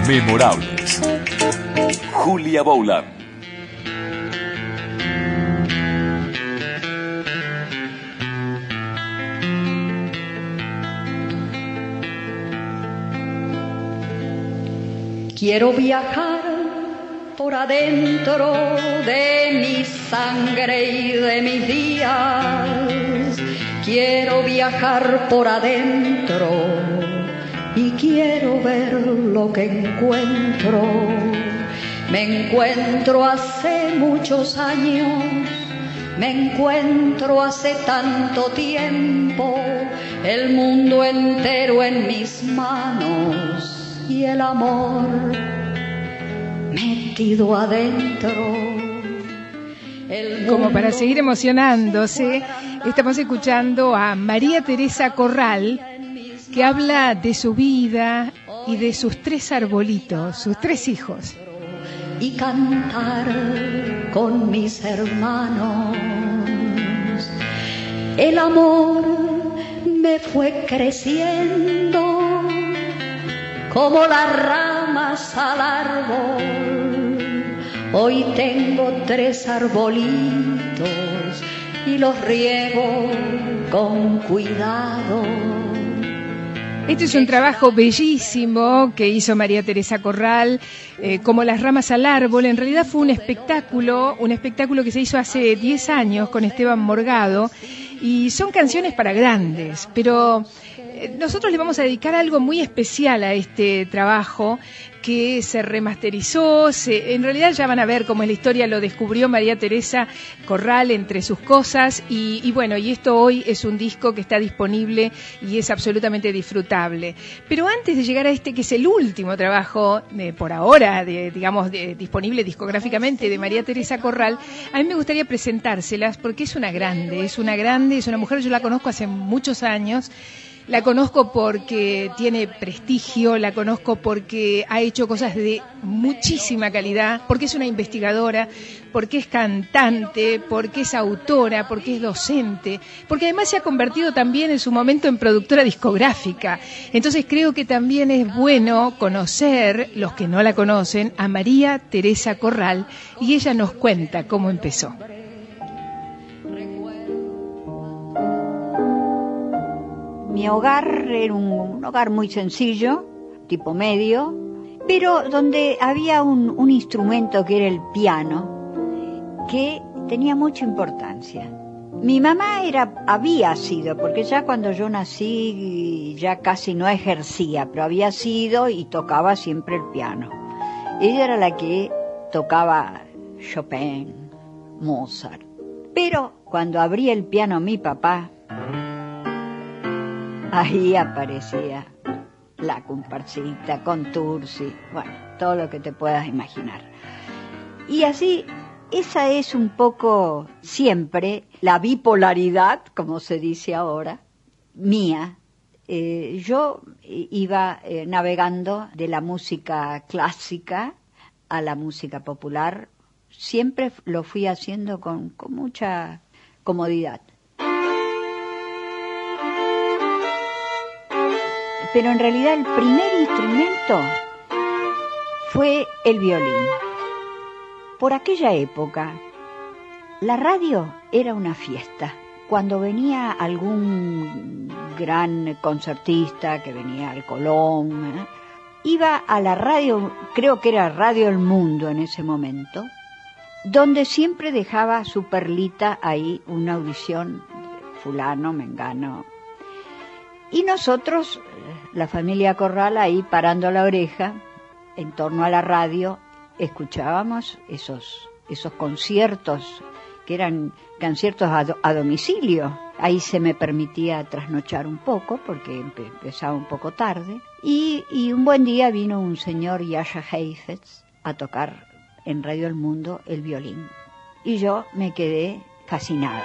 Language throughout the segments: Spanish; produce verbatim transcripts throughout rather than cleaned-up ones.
Memorables. Julia Boulan. Quiero viajar por adentro de mi sangre y de mis días. Quiero viajar por adentro y quiero ver lo que encuentro. Me encuentro hace muchos años, me encuentro hace tanto tiempo, el mundo entero en mis manos y el amor metido adentro. Como para seguir emocionándose, estamos escuchando a María Teresa Corral, que habla de su vida y de sus tres arbolitos, sus tres hijos. Y cantar con mis hermanos. El amor me fue creciendo como las ramas al árbol. Hoy tengo tres arbolitos y los riego con cuidado. Este es un trabajo bellísimo que hizo María Teresa Corral, eh, como las ramas al árbol. En realidad fue un espectáculo, un espectáculo que se hizo hace diez años con Esteban Morgado, y son canciones para grandes, pero eh, nosotros le vamos a dedicar algo muy especial a este trabajo que se remasterizó. Se, en realidad ya van a ver cómo es la historia, lo descubrió María Teresa Corral entre sus cosas, y, y bueno, y esto hoy es un disco que está disponible y es absolutamente disfrutable. Pero antes de llegar a este, que es el último trabajo de, por ahora, de, digamos, de, disponible discográficamente de María Teresa Corral, a mí me gustaría presentárselas porque es una grande, es una grande, es una mujer, yo la conozco hace muchos años. La conozco porque tiene prestigio, la conozco porque ha hecho cosas de muchísima calidad, porque es una investigadora, porque es cantante, porque es autora, porque es docente, porque además se ha convertido también en su momento en productora discográfica. Entonces creo que también es bueno conocer, los que no la conocen, a María Teresa Corral, y ella nos cuenta cómo empezó. Mi hogar era un, un hogar muy sencillo, tipo medio, pero donde había un, un instrumento que era el piano, que tenía mucha importancia. Mi mamá era, había sido, porque ya cuando yo nací ya casi no ejercía, pero había sido y tocaba siempre el piano. Ella era la que tocaba Chopin, Mozart. Pero cuando abría el piano mi papá, ahí aparecía la comparsita, Contursi, bueno, todo lo que te puedas imaginar. Y así, esa es un poco siempre la bipolaridad, como se dice ahora, mía. Eh, yo iba eh, navegando de la música clásica a la música popular. Siempre lo fui haciendo con, con mucha comodidad. Pero en realidad el primer instrumento fue el violín. Por aquella época, la radio era una fiesta. Cuando venía algún gran concertista, que venía al Colón, ¿eh? iba a la radio, creo que era Radio El Mundo en ese momento, donde siempre dejaba su perlita ahí, una audición, fulano, mengano. Y nosotros, la familia Corral, ahí parando la oreja, en torno a la radio, escuchábamos esos, esos conciertos, que eran conciertos a, do, a domicilio. Ahí se me permitía trasnochar un poco, porque empezaba un poco tarde. Y, y un buen día vino un señor, Jascha Heifetz, a tocar en Radio El Mundo el violín. Y yo me quedé fascinada.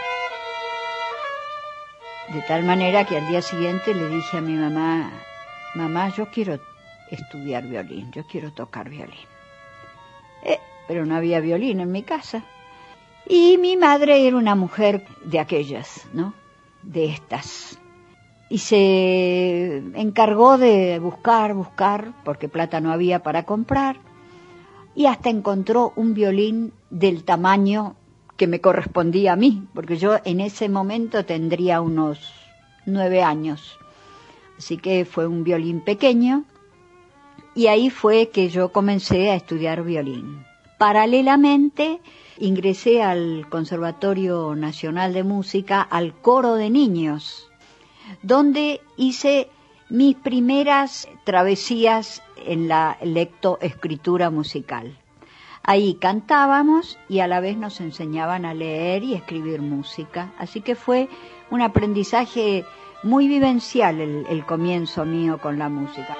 De tal manera que al día siguiente le dije a mi mamá, mamá, yo quiero estudiar violín, yo quiero tocar violín. Eh, pero no había violín en mi casa. Y mi madre era una mujer de aquellas, ¿no? De estas. y se encargó de buscar, buscar, porque plata no había para comprar, y hasta encontró un violín del tamaño que me correspondía a mí, porque yo en ese momento tendría unos nueve años. Así que fue un violín pequeño, y ahí fue que yo comencé a estudiar violín. Paralelamente, ingresé al Conservatorio Nacional de Música, al coro de niños, donde hice mis primeras travesías en la lectoescritura musical. Ahí cantábamos y a la vez nos enseñaban a leer y escribir música. Así que fue un aprendizaje muy vivencial el, el comienzo mío con la música.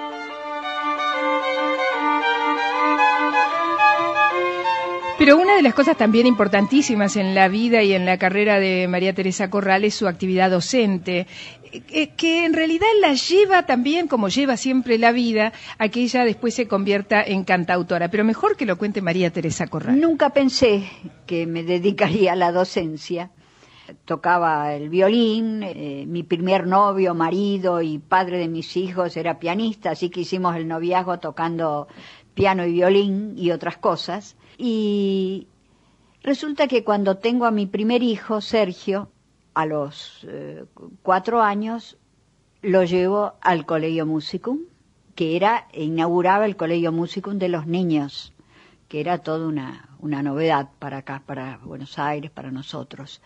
Pero una de las cosas también importantísimas en la vida y en la carrera de María Teresa Corral es su actividad docente, que en realidad la lleva también, como lleva siempre la vida, a que ella después se convierta en cantautora. Pero mejor que lo cuente María Teresa Corral. Nunca pensé que me dedicaría a la docencia. Tocaba el violín, eh, mi primer novio, marido y padre de mis hijos era pianista, así que hicimos el noviazgo tocando piano y violín y otras cosas. Y resulta que cuando tengo a mi primer hijo, Sergio, a los eh, cuatro años, lo llevo al Colegio Musicum, que era, inauguraba el Colegio Musicum de los niños, que era toda una, una novedad para acá, para Buenos Aires, para nosotros.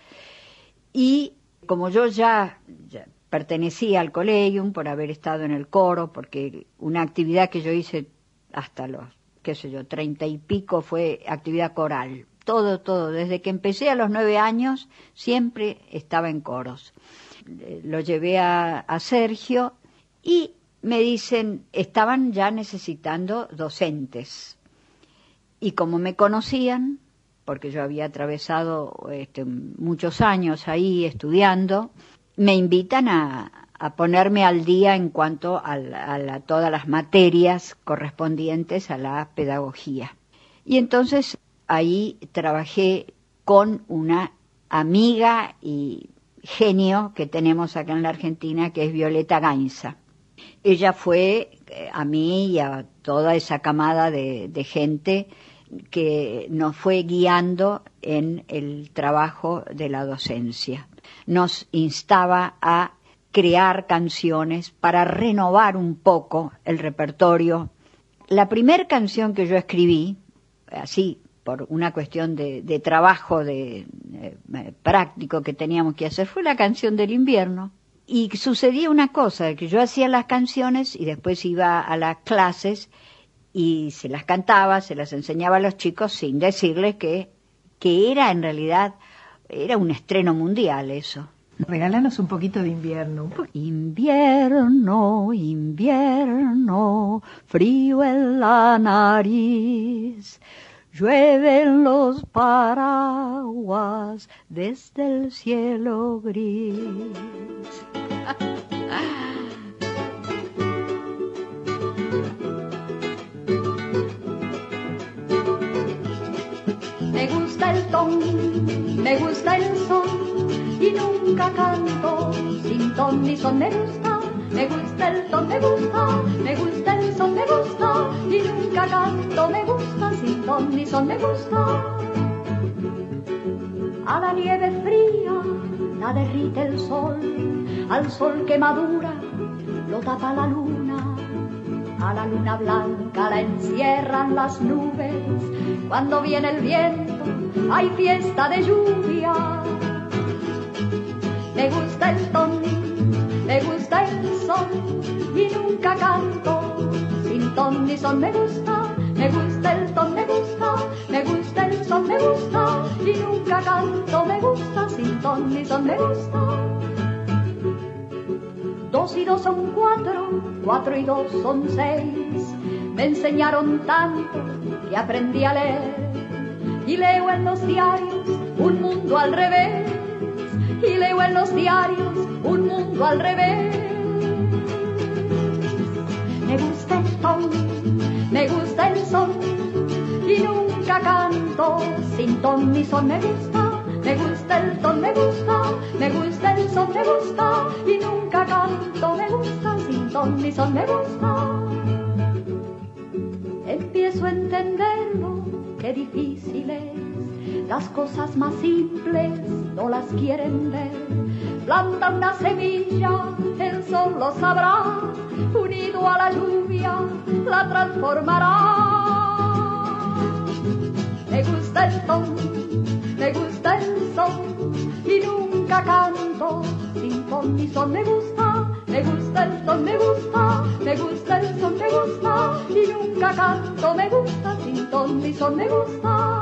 Y como yo ya, ya pertenecía al Collegium por haber estado en el coro, porque una actividad que yo hice hasta los, qué sé yo, treinta y pico fue actividad coral. Todo, todo. Desde que empecé a los nueve años siempre estaba en coros. Lo llevé a, a Sergio y me dicen, estaban ya necesitando docentes. Y como me conocían, porque yo había atravesado este, muchos años ahí estudiando, me invitan a, a ponerme al día en cuanto a, la, a la, todas las materias correspondientes a la pedagogía. Y entonces ahí trabajé con una amiga y genio que tenemos acá en la Argentina, que es Violeta Gainza. Ella fue a mí y a toda esa camada de, de gente que nos fue guiando en el trabajo de la docencia. Nos instaba a crear canciones para renovar un poco el repertorio. La primera canción que yo escribí, así, por una cuestión de, de trabajo de, eh, práctico que teníamos que hacer, fue la canción del invierno. Y sucedía una cosa, que yo hacía las canciones y después iba a las clases y se las cantaba, se las enseñaba a los chicos sin decirles que, que era en realidad, era un estreno mundial eso. Regálanos un poquito de invierno. Un po- Invierno, invierno, frío en la nariz, llueven los paraguas desde el cielo gris. Me gusta el ton, me gusta el son, y nunca canto sin ton ni son. Me gusta, me gusta el ton, me gusta, me gusta el son, me gusta, y nunca canto, me gusta sin ton ni son. Me gusta. A la nieve fría la derrite el sol, al sol que madura lo tapa la luna. A la luna blanca la encierran las nubes, cuando viene el viento hay fiesta de lluvia. Me gusta el ton, me gusta el son, y nunca canto sin ton ni son. Me gusta, me gusta el ton, me gusta, me gusta el son, me gusta, y nunca canto, me gusta sin ton ni son. Me gusta. Dos y dos son cuatro, cuatro y dos son seis. Me enseñaron tanto que aprendí a leer. Y leo en los diarios un mundo al revés. Y leo en los diarios un mundo al revés. Me gusta el ton, me gusta el son, y nunca canto sin ton ni son. Me gusta, me gusta el ton, me gusta, me gusta el son, me gusta, y nunca canto, me gusta, sin ton ni son, me gusta. Empiezo a entenderlo, qué difícil es, las cosas más simples no las quieren ver. Planta una semilla, el sol lo sabrá, unido a la lluvia la transformará. Me gusta el ton, me gusta el son, y nunca canto sin ton ni son, me gusta, me gusta el ton, me gusta, me gusta el son, me gusta, y nunca canto, me gusta, sin ton ni son, me gusta.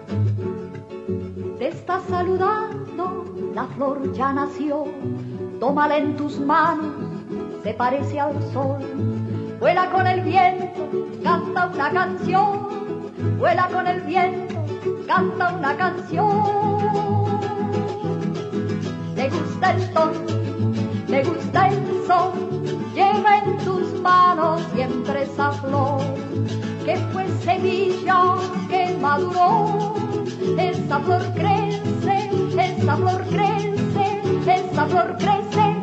Te está saludando, la flor ya nació, tómala en tus manos, se parece al sol, vuela con el viento, canta una canción, vuela con el viento, canta una canción. Me gusta el ton, me gusta el son, lleva en tus manos siempre esa flor, que fue semilla que maduró, esa flor crece, esa flor crece, esa flor crece.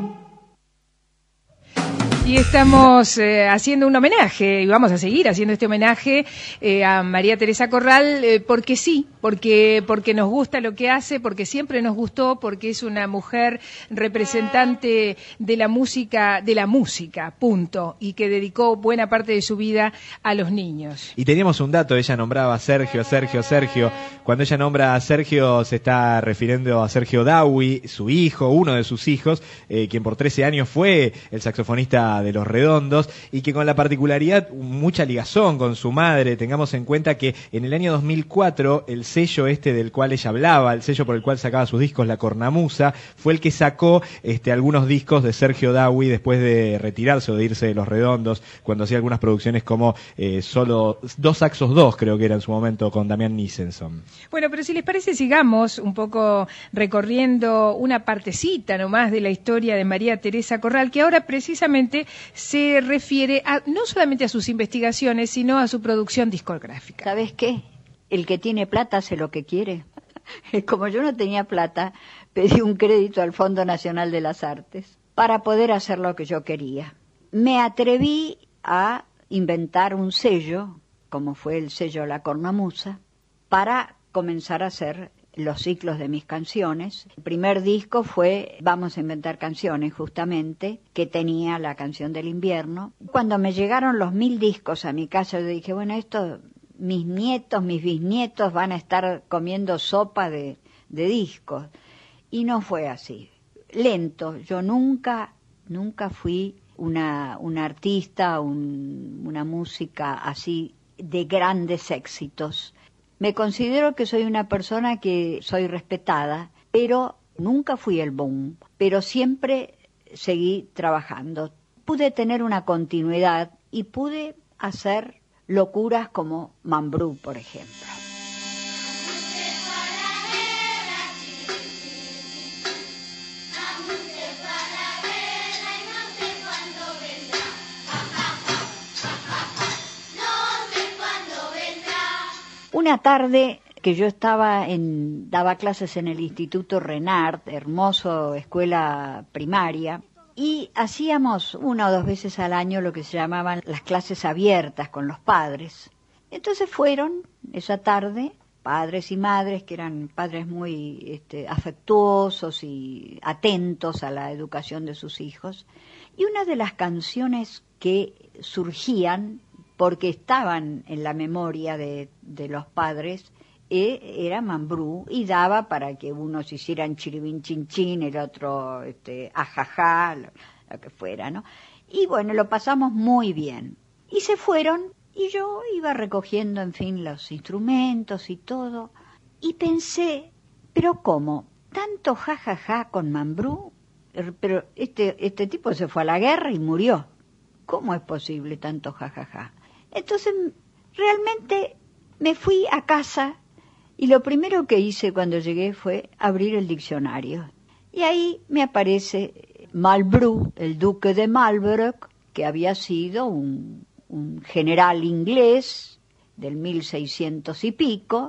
Y estamos eh, haciendo un homenaje, y vamos a seguir haciendo este homenaje eh, a María Teresa Corral, eh, porque sí, porque porque nos gusta lo que hace, porque siempre nos gustó, porque es una mujer representante de la música, de la música, punto, y que dedicó buena parte de su vida a los niños. Y teníamos un dato, ella nombraba a Sergio, Sergio, Sergio. Cuando ella nombra a Sergio se está refiriendo a Sergio Dawi, su hijo, uno de sus hijos, eh, quien por trece años fue el saxofonista de Los Redondos, y que con la particularidad, mucha ligazón con su madre. Tengamos en cuenta que en el año dos mil cuatro el sello este del cual ella hablaba, el sello por el cual sacaba sus discos, La Cornamusa, fue el que sacó este, algunos discos de Sergio Dawi después de retirarse o de irse de Los Redondos, cuando hacía algunas producciones como eh, solo Dos Saxos dos, creo que era en su momento, con Damián Nisenson. Bueno, pero si les parece, sigamos un poco recorriendo una partecita nomás de la historia de María Teresa Corral, que ahora precisamente se refiere a, no solamente a sus investigaciones, sino a su producción discográfica. ¿Sabes qué? El que tiene plata hace lo que quiere. Como yo no tenía plata, pedí un crédito al Fondo Nacional de las Artes para poder hacer lo que yo quería. Me atreví a inventar un sello, como fue el sello La Cornamusa, para comenzar a hacer los ciclos de mis canciones. El primer disco fue Vamos a inventar canciones, justamente, que tenía la canción del invierno. Cuando me llegaron los mil discos a mi casa, yo dije, bueno, esto, mis nietos, mis bisnietos van a estar comiendo sopa de, de discos. Y no fue así. Lento. Yo nunca, nunca fui una, una artista, un, una música así de grandes éxitos. Me considero que soy una persona que soy respetada, pero nunca fui el boom, pero siempre seguí trabajando. Pude tener una continuidad y pude hacer locuras como Mambrú, por ejemplo. Una tarde que yo estaba en, daba clases en el Instituto Renard, hermoso escuela primaria, y hacíamos una o dos veces al año lo que se llamaban las clases abiertas con los padres. Entonces fueron esa tarde padres y madres que eran padres muy este, afectuosos y atentos a la educación de sus hijos, y una de las canciones que surgían porque estaban en la memoria de, de los padres, eh, era Mambrú, y daba para que unos hicieran chiribín chin chin, el otro este, ajajá, lo, lo que fuera, ¿no? Y bueno, lo pasamos muy bien. Y se fueron, y yo iba recogiendo, en fin, los instrumentos y todo, y pensé, ¿pero cómo? ¿Tanto jajaja con Mambrú? Pero este, este tipo se fue a la guerra y murió. ¿Cómo es posible tanto jajaja? Entonces, realmente me fui a casa y lo primero que hice cuando llegué fue abrir el diccionario. Y ahí me aparece Marlborough, el duque de Marlborough, que había sido un, un general inglés del mil seiscientos y pico,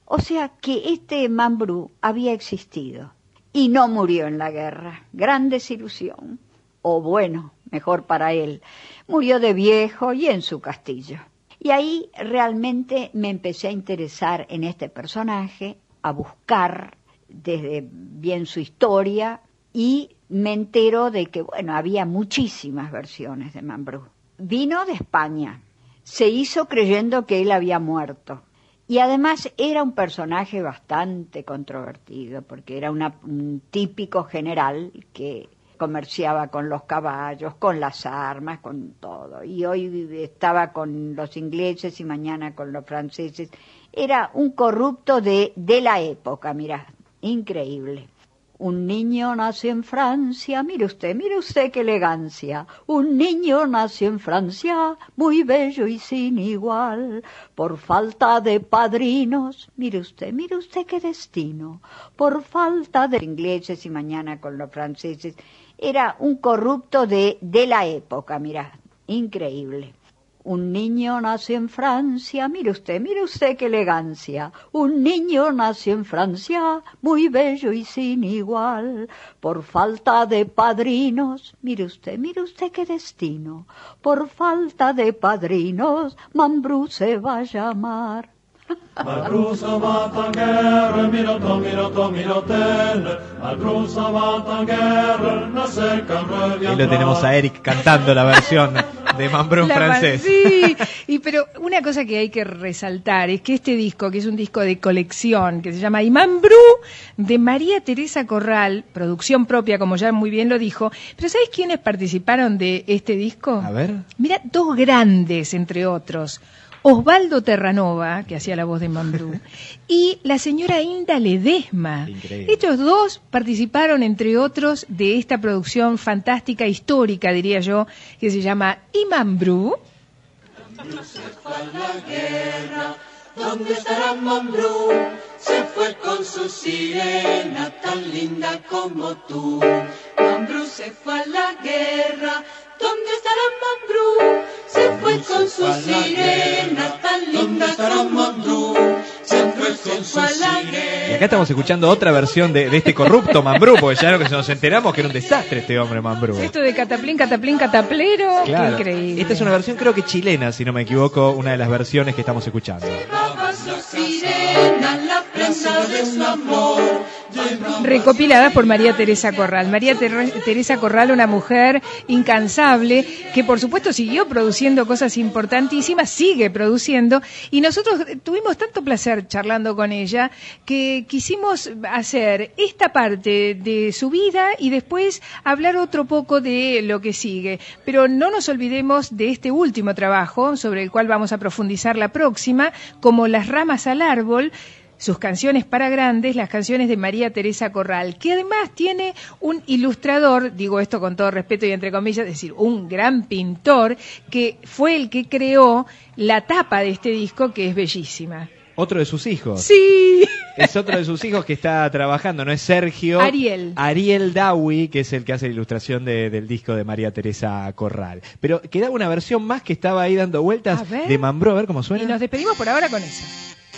O sea que este Mambrú había existido y no murió en la guerra. Gran desilusión. O bueno, mejor para él, murió de viejo y en su castillo. Y ahí realmente me empecé a interesar en este personaje, a buscar desde bien su historia, y me entero de que, bueno, había muchísimas versiones de Mambrú. Vino de España, se hizo creyendo que él había muerto. Y además era un personaje bastante controvertido, porque era una, un típico general que comerciaba con los caballos, con las armas, con todo. Y hoy estaba con los ingleses y mañana con los franceses. Era un corrupto de, de la época, mirá, increíble. Un niño nació en Francia, mire usted, mire usted qué elegancia. Un niño nació en Francia, muy bello y sin igual. Por falta de padrinos, mire usted, mire usted qué destino. Por falta de ingleses y mañana con los franceses. Era un corrupto de, de la época, mirá, increíble. Un niño nació en Francia, mire usted, mire usted qué elegancia. Un niño nació en Francia, muy bello y sin igual. Por falta de padrinos, mire usted, mire usted qué destino. Por falta de padrinos, Mambrú se va a llamar. Mambrú se va en guerra, miroto, miroto, miroten. Mambrú se va en guerra, no sé qué Ahí lo tenemos a Eric cantando la versión de Mambrú en francés. Sí, y pero una cosa que hay que resaltar es que este disco, que es un disco de colección, que se llama Y Mambrú, de María Teresa Corral, producción propia, como ya muy bien lo dijo. Pero ¿sabes quiénes participaron de este disco? A ver. Mira, dos grandes, entre otros. Osvaldo Terranova, que hacía la voz de Mambrú, y la señora Inda Ledesma. Increíble. Estos dos participaron, entre otros, de esta producción fantástica, histórica, diría yo, que se llama Y Mambrú. Mambrú se fue a la guerra, ¿dónde estará Mambrú? Se fue con su sirena tan linda como tú. Mambrú se fue a la guerra, ¿dónde estará Mambrú? Se fue con su sirena tan linda como Mambrú. Se fue con su sirena. Y acá estamos escuchando otra versión de, de este corrupto Mambrú, porque ya lo que nos enteramos que era un desastre este hombre Mambrú. Esto de cataplín, cataplín, cataplero, Claro. qué increíble. Esta es una versión creo que chilena, si no me equivoco, una de las versiones que estamos escuchando. Llevaba su sirena, la prenda de su amor. Recopiladas por María Teresa Corral. María Ter- Teresa Corral, una mujer incansable, que por supuesto siguió produciendo cosas importantísimas, sigue produciendo, y nosotros tuvimos tanto placer charlando con ella, que quisimos hacer esta parte de su vida y después hablar otro poco de lo que sigue. Pero no nos olvidemos de este último trabajo, sobre el cual vamos a profundizar la próxima, como Las ramas al árbol, sus canciones para grandes, las canciones de María Teresa Corral, que además tiene un ilustrador, digo esto con todo respeto y entre comillas, es decir, un gran pintor, que fue el que creó la tapa de este disco, que es bellísima. Otro de sus hijos. Sí. Es otro de sus hijos que está trabajando, no es Sergio. Ariel. Ariel Dawi, que es el que hace la ilustración de, del disco de María Teresa Corral. Pero quedaba una versión más que estaba ahí dando vueltas A ver. de Mambrú, a ver cómo suena. Y nos despedimos por ahora con eso.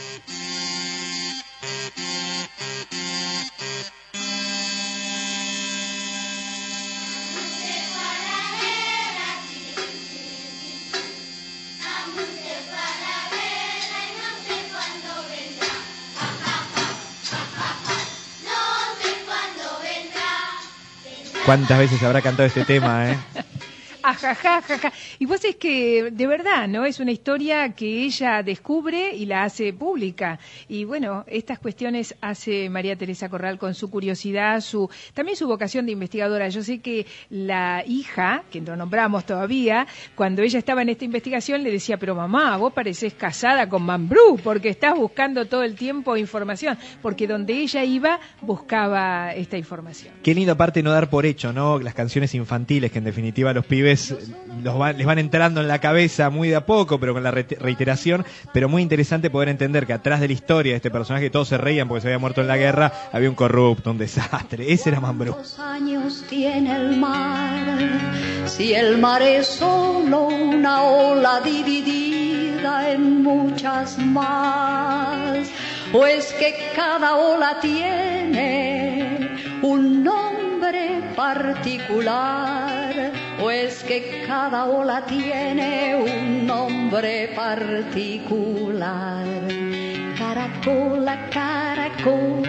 ¿Cuántas veces habrá cantado este tema, eh? Ajajajaja. Y vos es que, de verdad, ¿no? Es una historia que ella descubre y la hace pública. Y bueno, estas cuestiones hace María Teresa Corral con su curiosidad, su también su vocación de investigadora. Yo sé que la hija, que no nombramos todavía, cuando ella estaba en esta investigación le decía, pero mamá, vos parecés casada con Mambrú, porque estás buscando todo el tiempo información. Porque donde ella iba, buscaba esta información. Qué lindo aparte no dar por hecho, ¿no? Las canciones infantiles que en definitiva los pibes los van, les van entrando en la cabeza muy de a poco, pero con la re- reiteración, pero muy interesante poder entender que atrás de la historia de este personaje todos se reían porque se había muerto en la guerra, había un corrupto, un desastre. Ese era Mambrú. ¿Cuántos años tiene el mar? Si el mar es solo una ola dividida en muchas más. pues que cada ola tiene un nombre particular, pues que cada ola tiene un nombre particular. Caracola, caracol,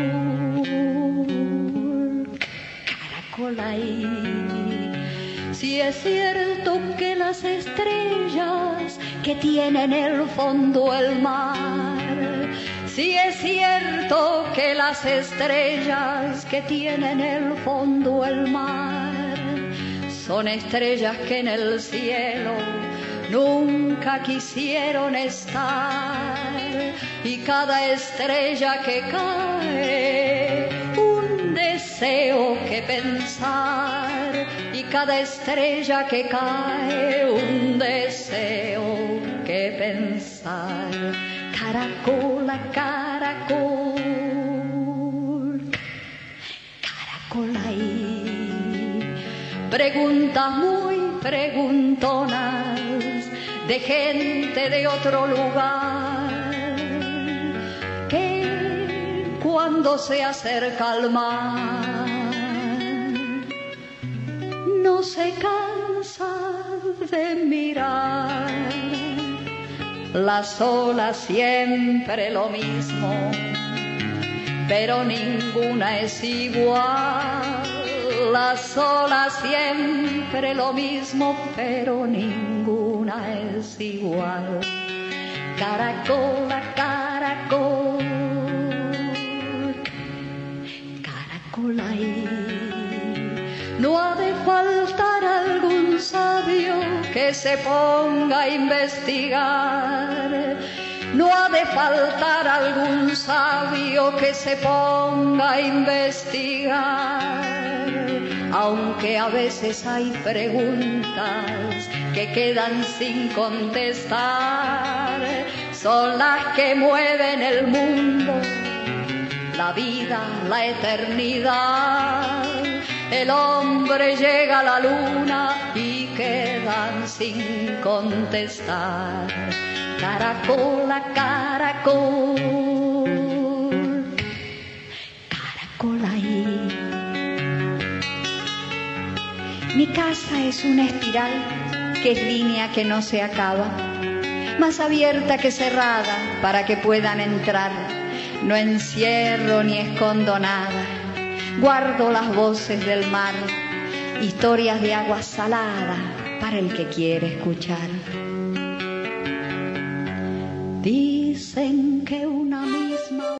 caracola ahí. Si es cierto que las estrellas que tienen el fondo el mar, si es cierto que las estrellas que tienen el fondo el mar son estrellas que en el cielo nunca quisieron estar, y cada estrella que cae un deseo que pensar, y cada estrella que cae un deseo que pensar. Caracola, caracol, caracol ahí. Preguntas muy preguntonas de gente de otro lugar, que cuando se acerca al mar no se cansa de mirar. Las olas siempre lo mismo, pero ninguna es igual. Las olas siempre lo mismo, pero ninguna es igual. Caracola, caracol, caracol ahí. No ha de faltar algún sabio que se ponga a investigar. No ha de faltar algún sabio que se ponga a investigar. Aunque a veces hay preguntas que quedan sin contestar, son las que mueven el mundo, la vida, la eternidad. El hombre llega a la luna y quedan sin contestar. Caracola, caracol, caracol ahí. Mi casa es una espiral que es línea que no se acaba, más abierta que cerrada para que puedan entrar. No encierro ni escondo nada, guardo las voces del mar, historias de agua salada para el que quiere escuchar. Dicen que una misma